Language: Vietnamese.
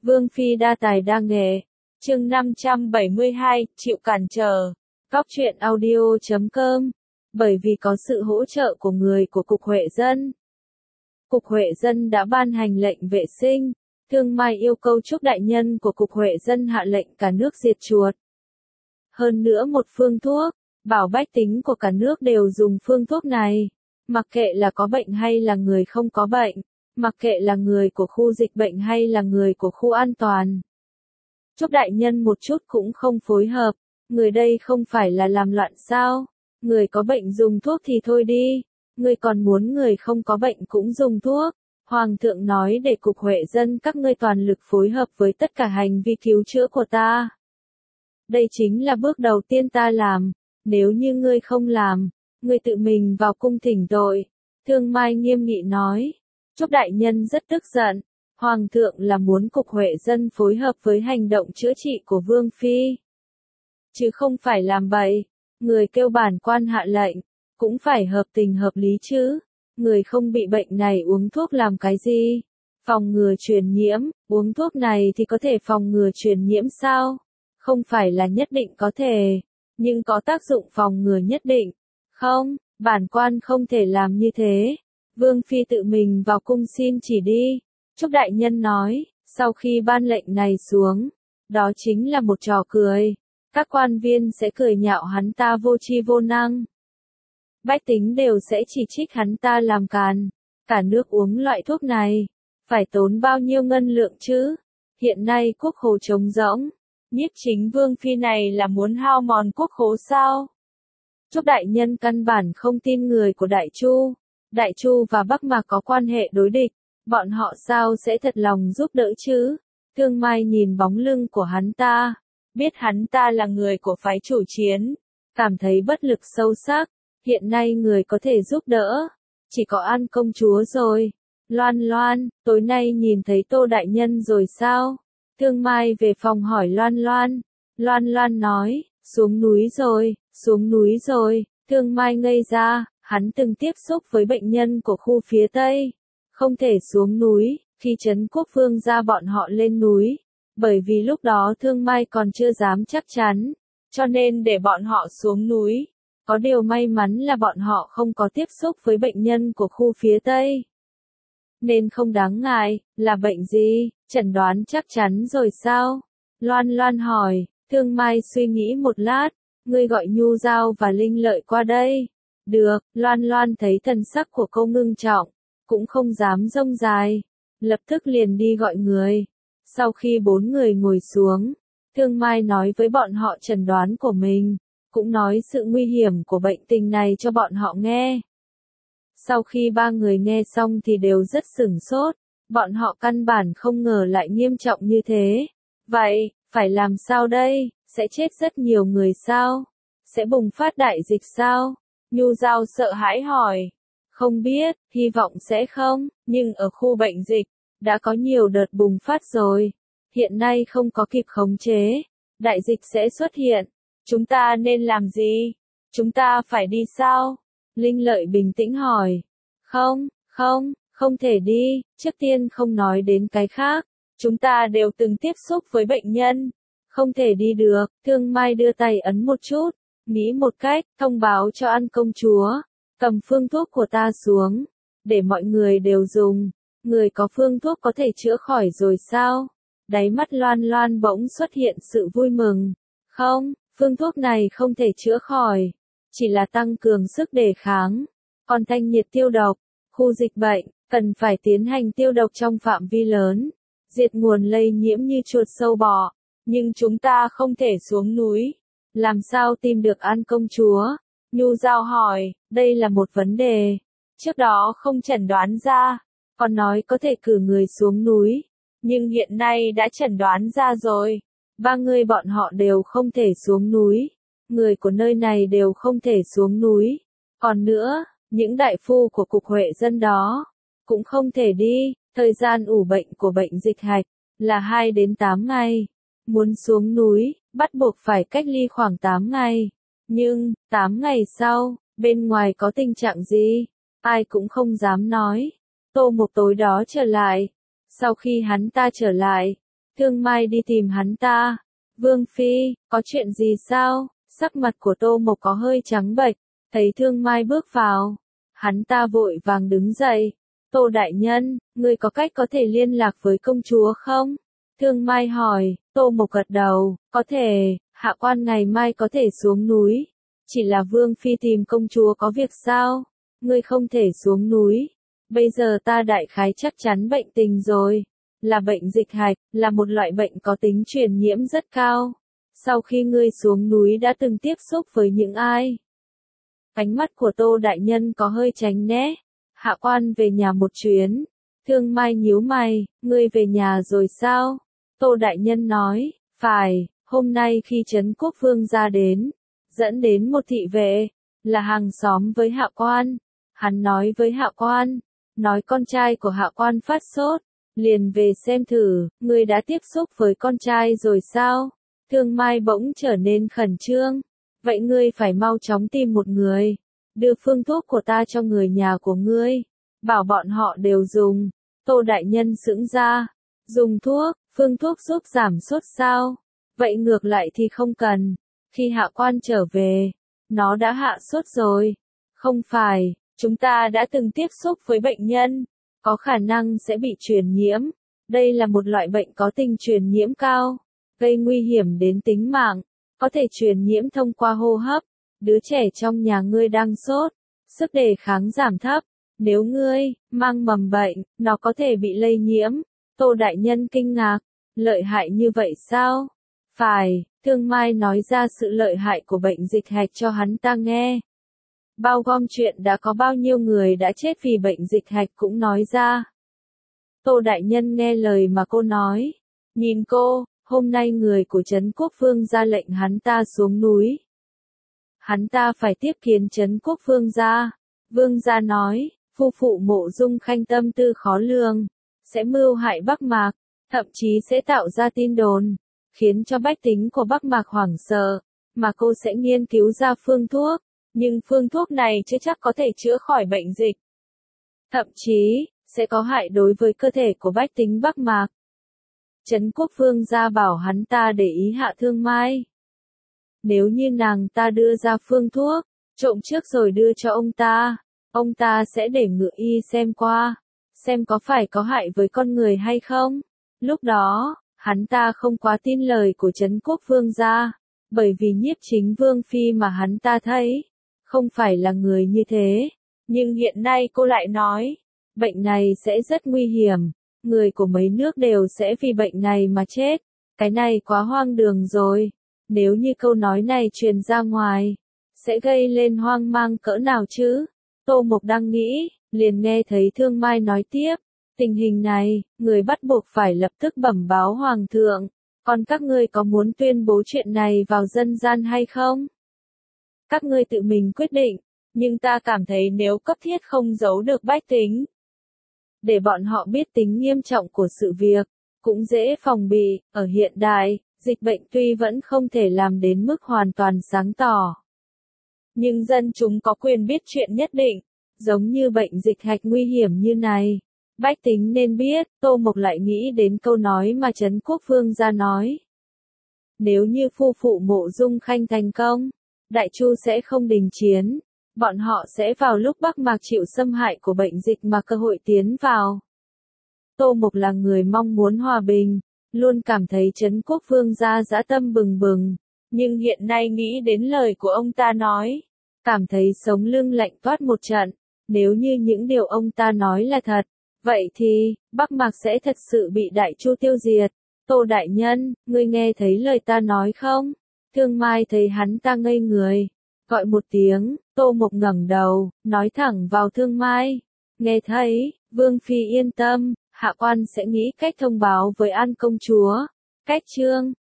Vương Phi đa tài đa nghệ. Chương 572, chịu cản trở. Góc truyện audio.com. Bởi vì có sự hỗ trợ của người của Cục Huệ Dân. Cục Huệ Dân đã ban hành lệnh vệ sinh. Thương Mai yêu cầu Trúc đại nhân của Cục Huệ Dân hạ lệnh cả nước diệt chuột. Hơn nữa một phương thuốc, bảo bách tính của cả nước đều dùng phương thuốc này. Mặc kệ là có bệnh hay là người không có bệnh. Mặc kệ là người của khu dịch bệnh hay là người của khu an toàn. Trúc đại nhân một chút cũng không phối hợp, người đây không phải là làm loạn sao? Người có bệnh dùng thuốc thì thôi đi, người còn muốn người không có bệnh cũng dùng thuốc. Hoàng thượng nói để Cục Huệ Dân các ngươi toàn lực phối hợp với tất cả hành vi cứu chữa của ta. Đây chính là bước đầu tiên ta làm, nếu như ngươi không làm, ngươi tự mình vào cung thỉnh tội. Thương Mai nghiêm nghị nói. Trúc đại nhân rất tức giận, Hoàng thượng là muốn Cục Huệ Dân phối hợp với hành động chữa trị của Vương Phi. Chứ không phải làm bậy, người kêu bản quan hạ lệnh, cũng phải hợp tình hợp lý chứ. Người không bị bệnh này uống thuốc làm cái gì? Phòng ngừa truyền nhiễm, uống thuốc này thì có thể phòng ngừa truyền nhiễm sao? Không phải là nhất định có thể, nhưng có tác dụng phòng ngừa nhất định. Không, bản quan không thể làm như thế. Vương Phi tự mình vào cung xin chỉ đi. Trúc đại nhân nói, sau khi ban lệnh này xuống, đó chính là một trò cười. Các quan viên sẽ cười nhạo hắn ta vô tri vô năng. Bách tính đều sẽ chỉ trích hắn ta làm càn. Cả nước uống loại thuốc này, phải tốn bao nhiêu ngân lượng chứ? Hiện nay quốc khố trống rỗng. Nhiếp chính Vương Phi này là muốn hao mòn quốc khố sao? Trúc đại nhân căn bản không tin người của Đại Chu. Đại Chu và Bắc Mạc có quan hệ đối địch, bọn họ sao sẽ thật lòng giúp đỡ chứ? Thương Mai nhìn bóng lưng của hắn ta, biết hắn ta là người của phái chủ chiến, cảm thấy bất lực sâu sắc. Hiện nay người có thể giúp đỡ, chỉ có An công chúa rồi. Loan Loan, tối nay nhìn thấy Tô đại nhân rồi sao? Thương Mai về phòng hỏi Loan Loan. Loan Loan nói, xuống núi rồi, xuống núi rồi. Thương Mai ngây ra. Hắn từng tiếp xúc với bệnh nhân của khu phía Tây, không thể xuống núi, khi Trấn Quốc Vương ra bọn họ lên núi, bởi vì lúc đó Thương Mai còn chưa dám chắc chắn, cho nên để bọn họ xuống núi. Có điều may mắn là bọn họ không có tiếp xúc với bệnh nhân của khu phía Tây. Nên không đáng ngại, là bệnh gì, chẩn đoán chắc chắn rồi sao? Loan Loan hỏi. Thương Mai suy nghĩ một lát, ngươi gọi Nhu Giao và Linh Lợi qua đây. Được, Loan Loan thấy thần sắc của cô ngưng trọng, cũng không dám rông dài, lập tức liền đi gọi người. Sau khi 4 người ngồi xuống, Thương Mai nói với bọn họ chẩn đoán của mình, cũng nói sự nguy hiểm của bệnh tình này cho bọn họ nghe. Sau khi 3 người nghe xong thì đều rất sửng sốt, bọn họ căn bản không ngờ lại nghiêm trọng như thế. Vậy, phải làm sao đây, sẽ chết rất nhiều người sao? Sẽ bùng phát đại dịch sao? Nhu Giao sợ hãi hỏi. Không biết, hy vọng sẽ không, nhưng ở khu bệnh dịch, đã có nhiều đợt bùng phát rồi. Hiện nay không có kịp khống chế, đại dịch sẽ xuất hiện. Chúng ta nên làm gì? Chúng ta phải đi sao? Linh Lợi bình tĩnh hỏi. Không thể đi, trước tiên không nói đến cái khác. Chúng ta đều từng tiếp xúc với bệnh nhân. Không thể đi được, Thương Mai đưa tay ấn một chút. Nghĩ một cách, thông báo cho An công chúa, cầm phương thuốc của ta xuống, để mọi người đều dùng. Người có phương thuốc có thể chữa khỏi rồi sao? Đáy mắt Loan Loan bỗng xuất hiện sự vui mừng. Không, phương thuốc này không thể chữa khỏi, chỉ là tăng cường sức đề kháng. Còn thanh nhiệt tiêu độc, khu dịch bệnh, cần phải tiến hành tiêu độc trong phạm vi lớn, diệt nguồn lây nhiễm như chuột sâu bọ. Nhưng chúng ta không thể xuống núi. Làm sao tìm được An công chúa? Nhu Giao hỏi, đây là một vấn đề. Trước đó không chẩn đoán ra, còn nói có thể cử người xuống núi. Nhưng hiện nay đã chẩn đoán ra rồi. 3 người bọn họ đều không thể xuống núi. Người của nơi này đều không thể xuống núi. Còn nữa, những đại phu của Cục Huệ Dân đó, cũng không thể đi. Thời gian ủ bệnh của bệnh dịch hạch, là 2 đến 8 ngày. Muốn xuống núi, bắt buộc phải cách ly khoảng 8 ngày. Nhưng, 8 ngày sau, bên ngoài có tình trạng gì? Ai cũng không dám nói. Tô Mộc tối đó trở lại. Sau khi hắn ta trở lại, Thương Mai đi tìm hắn ta. Vương Phi, có chuyện gì sao? Sắc mặt của Tô Mộc có hơi trắng bệch, thấy Thương Mai bước vào. Hắn ta vội vàng đứng dậy. Tô đại nhân, ngươi có cách có thể liên lạc với công chúa không? Thương Mai hỏi. Tô Mộc gật đầu, có thể, hạ quan ngày mai có thể xuống núi. Chỉ là Vương Phi tìm công chúa có việc sao? Ngươi không thể xuống núi. Bây giờ ta đại khái chắc chắn bệnh tình rồi. Là bệnh dịch hạch, là một loại bệnh có tính truyền nhiễm rất cao. Sau khi ngươi xuống núi đã từng tiếp xúc với những ai? Ánh mắt của Tô đại nhân có hơi tránh né. Hạ quan về nhà một chuyến. Thương Mai nhíu mày, ngươi về nhà rồi sao? Tô đại nhân nói, phải, hôm nay khi Trấn Quốc Vương ra đến, dẫn đến một thị vệ, là hàng xóm với hạ quan. Hắn nói với hạ quan, nói con trai của hạ quan phát sốt, liền về xem thử, ngươi đã tiếp xúc với con trai rồi sao? Thương Mai bỗng trở nên khẩn trương. Vậy ngươi phải mau chóng tìm một người, đưa phương thuốc của ta cho người nhà của ngươi, bảo bọn họ đều dùng. Tô đại nhân sững ra, dùng thuốc, phương thuốc giúp giảm sốt sao? Vậy ngược lại thì không cần, khi hạ quan trở về, nó đã hạ sốt rồi. Không phải, chúng ta đã từng tiếp xúc với bệnh nhân, có khả năng sẽ bị truyền nhiễm. Đây là một loại bệnh có tính truyền nhiễm cao, gây nguy hiểm đến tính mạng, có thể truyền nhiễm thông qua hô hấp. Đứa trẻ trong nhà ngươi đang sốt, sức đề kháng giảm thấp, nếu ngươi mang mầm bệnh, nó có thể bị lây nhiễm. Tô đại nhân kinh ngạc, lợi hại như vậy sao? Phải, Thương Mai nói ra sự lợi hại của bệnh dịch hạch cho hắn ta nghe. Bao gồm chuyện đã có bao nhiêu người đã chết vì bệnh dịch hạch cũng nói ra. Tô đại nhân nghe lời mà cô nói. Nhìn cô, hôm nay người của Trấn Quốc Vương ra lệnh hắn ta xuống núi. Hắn ta phải tiếp kiến Trấn Quốc Vương gia. Vương gia nói, phu phụ Mộ Dung Khanh tâm tư khó lường, sẽ mưu hại Bắc Mạc, thậm chí sẽ tạo ra tin đồn, khiến cho bách tính của Bắc Mạc hoảng sợ, mà cô sẽ nghiên cứu ra phương thuốc, nhưng phương thuốc này chưa chắc có thể chữa khỏi bệnh dịch. Thậm chí, sẽ có hại đối với cơ thể của bách tính Bắc Mạc. Trấn Quốc Vương gia bảo hắn ta để ý Hạ Thương Mai. Nếu như nàng ta đưa ra phương thuốc, trộm trước rồi đưa cho ông ta sẽ để ngự y xem qua, xem có phải có hại với con người hay không. Lúc đó, hắn ta không quá tin lời của Trấn Quốc Vương gia, bởi vì Nhiếp Chính Vương Phi mà hắn ta thấy, không phải là người như thế. Nhưng hiện nay cô lại nói, bệnh này sẽ rất nguy hiểm, người của mấy nước đều sẽ vì bệnh này mà chết. Cái này quá hoang đường rồi. Nếu như câu nói này truyền ra ngoài, sẽ gây lên hoang mang cỡ nào chứ? Tô Mộc đang nghĩ, liền nghe thấy Thương Mai nói tiếp. Tình hình này, người bắt buộc phải lập tức bẩm báo Hoàng thượng. Còn các ngươi có muốn tuyên bố chuyện này vào dân gian hay không? Các ngươi tự mình quyết định, nhưng ta cảm thấy nếu cấp thiết không giấu được bách tính, để bọn họ biết tính nghiêm trọng của sự việc, cũng dễ phòng bị. Ở hiện đại, dịch bệnh tuy vẫn không thể làm đến mức hoàn toàn sáng tỏ, nhưng dân chúng có quyền biết chuyện nhất định, giống như bệnh dịch hạch nguy hiểm như này. Bách tính nên biết. Tô Mộc lại nghĩ đến câu nói mà Trấn Quốc Vương gia nói. Nếu như phu phụ Mộ Dung Khanh thành công, Đại Chu sẽ không đình chiến, bọn họ sẽ vào lúc Bắc Mạc chịu xâm hại của bệnh dịch mà cơ hội tiến vào. Tô Mộc là người mong muốn hòa bình, luôn cảm thấy Trấn Quốc Vương gia dã tâm bừng bừng, nhưng hiện nay nghĩ đến lời của ông ta nói, cảm thấy sống lưng lạnh toát một trận. Nếu như những điều ông ta nói là thật, vậy thì, Bắc Mạc sẽ thật sự bị Đại Chu tiêu diệt. Tô đại nhân, ngươi nghe thấy lời ta nói không? Thương Mai thấy hắn ta ngây người, gọi một tiếng. Tô Mộc ngẩng đầu, nói thẳng vào Thương Mai. Nghe thấy, Vương Phi yên tâm, hạ quan sẽ nghĩ cách thông báo với An công chúa. Cách chương